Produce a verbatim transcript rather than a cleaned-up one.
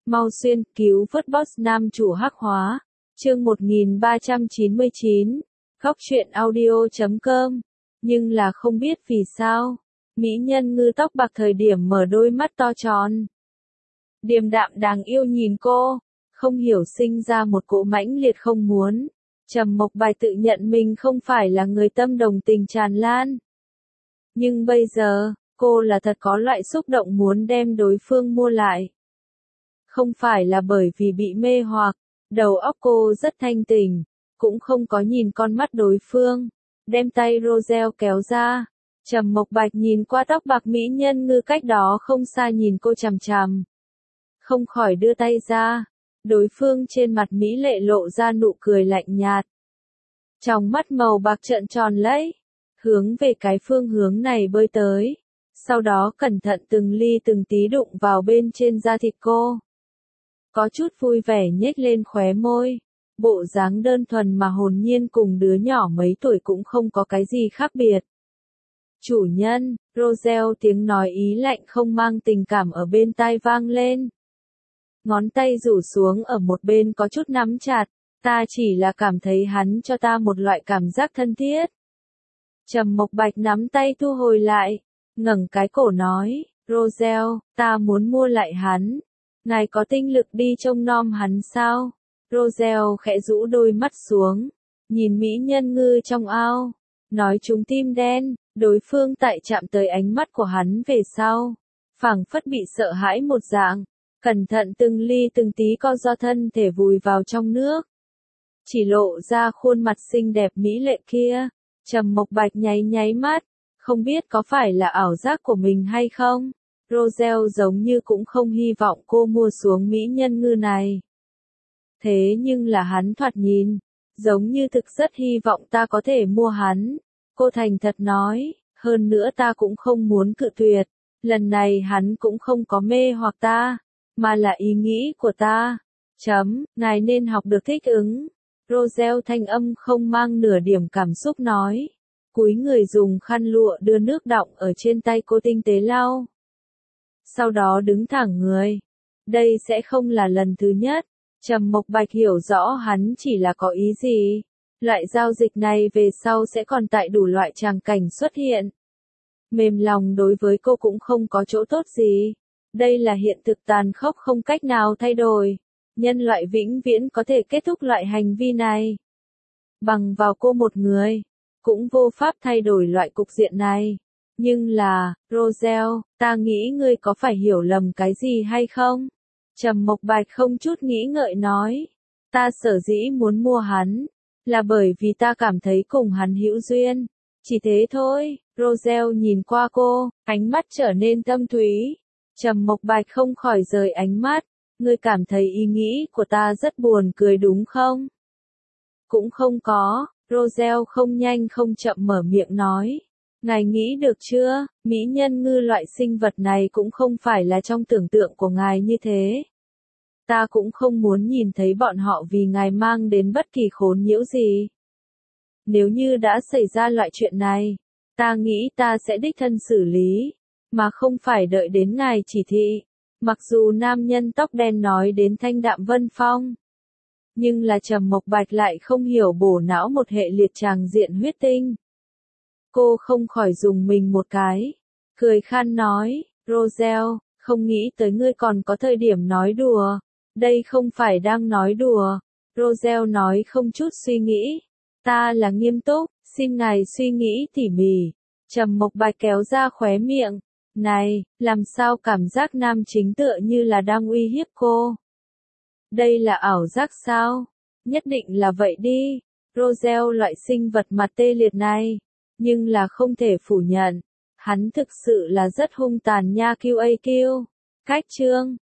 Mau xuyên, cứu vớt boss nam chủ hắc hóa. Chương một nghìn ba trăm chín mươi chín. Góc truyện audio chấm com. Nhưng là không biết vì sao, mỹ nhân ngư tóc bạc thời điểm mở đôi mắt to tròn. Điềm đạm đáng yêu nhìn cô, không hiểu sinh ra một cỗ mãnh liệt không muốn. Trầm Mộc Bạch tự nhận mình không phải là người tâm đồng tình tràn lan. Nhưng bây giờ, cô là thật có loại xúc động muốn đem đối phương mua lại. Không phải là bởi vì bị mê hoặc, đầu óc cô rất thanh tỉnh, cũng không có nhìn con mắt đối phương, đem tay Roselle kéo ra. Trầm Mộc Bạch nhìn qua tóc bạc mỹ nhân ngư cách đó không xa nhìn cô chằm chằm. Không khỏi đưa tay ra, đối phương trên mặt mỹ lệ lộ ra nụ cười lạnh nhạt. Trong mắt màu bạc trợn tròn lẫy, hướng về cái phương hướng này bơi tới, sau đó cẩn thận từng ly từng tí đụng vào bên trên da thịt cô. Có chút vui vẻ nhếch lên khóe môi, bộ dáng đơn thuần mà hồn nhiên cùng đứa nhỏ mấy tuổi cũng không có cái gì khác biệt. Chủ nhân, Roselle tiếng nói ý lạnh không mang tình cảm ở bên tai vang lên. Ngón tay rủ xuống ở một bên có chút nắm chặt, ta chỉ là cảm thấy hắn cho ta một loại cảm giác thân thiết. Trầm Mộc Bạch nắm tay thu hồi lại, ngẩng cái cổ nói, Roselle, ta muốn mua lại hắn. Ngài có tinh lực đi trông nom hắn sao? Roselle khẽ rũ đôi mắt xuống, nhìn mỹ nhân ngư trong ao, nói trúng tim đen, đối phương tại chạm tới ánh mắt của hắn về sau, phảng phất bị sợ hãi một dạng, cẩn thận từng ly từng tí co do thân thể vùi vào trong nước. Chỉ lộ ra khuôn mặt xinh đẹp mỹ lệ kia, Trầm Mộc Bạch nháy nháy mắt, không biết có phải là ảo giác của mình hay không? Roselle giống như cũng không hy vọng cô mua xuống mỹ nhân ngư này. Thế nhưng là hắn thoạt nhìn, giống như thực rất hy vọng ta có thể mua hắn. Cô thành thật nói, hơn nữa ta cũng không muốn cự tuyệt. Lần này hắn cũng không có mê hoặc ta, mà là ý nghĩ của ta. Chấm, ngài nên học được thích ứng. Roselle thanh âm không mang nửa điểm cảm xúc nói. Cúi người dùng khăn lụa đưa nước đọng ở trên tay cô tinh tế lau. Sau đó đứng thẳng người. Đây sẽ không là lần thứ nhất. Trầm Mộc Bạch hiểu rõ hắn chỉ là có ý gì. Loại giao dịch này về sau sẽ còn tại đủ loại tràng cảnh xuất hiện. Mềm lòng đối với cô cũng không có chỗ tốt gì. Đây là hiện thực tàn khốc không cách nào thay đổi. Nhân loại vĩnh viễn có thể kết thúc loại hành vi này. Bằng vào cô một người, cũng vô pháp thay đổi loại cục diện này. Nhưng là, Roselle, ta nghĩ ngươi có phải hiểu lầm cái gì hay không? Trầm Mộc Bạch không chút nghĩ ngợi nói. Ta sở dĩ muốn mua hắn, là bởi vì ta cảm thấy cùng hắn hữu duyên. Chỉ thế thôi. Roselle nhìn qua cô, ánh mắt trở nên thâm thúy. Trầm Mộc Bạch không khỏi rời ánh mắt. Ngươi cảm thấy ý nghĩ của ta rất buồn cười đúng không? Cũng không có. Roselle không nhanh không chậm mở miệng nói. Ngài nghĩ được chưa, mỹ nhân ngư loại sinh vật này cũng không phải là trong tưởng tượng của ngài như thế. Ta cũng không muốn nhìn thấy bọn họ vì ngài mang đến bất kỳ khốn nhiễu gì. Nếu như đã xảy ra loại chuyện này, ta nghĩ ta sẽ đích thân xử lý, mà không phải đợi đến ngài chỉ thị. Mặc dù nam nhân tóc đen nói đến thanh đạm vân phong, nhưng là Trầm Mộc Bạch lại không hiểu bổ não một hệ liệt tràng diện huyết tinh. Cô không khỏi dùng mình một cái, cười khan nói, Roselle, không nghĩ tới ngươi còn có thời điểm nói đùa, đây không phải đang nói đùa. Roselle nói không chút suy nghĩ, ta là nghiêm túc, xin ngài suy nghĩ tỉ mỉ. Trầm Mộc Bạch kéo ra khóe miệng, này, làm sao cảm giác nam chính tựa như là đang uy hiếp cô? Đây là ảo giác sao? Nhất định là vậy đi. Roselle loại sinh vật mặt tê liệt này. Nhưng là không thể phủ nhận. Hắn thực sự là rất hung tàn nha quy a quy. Cách chương.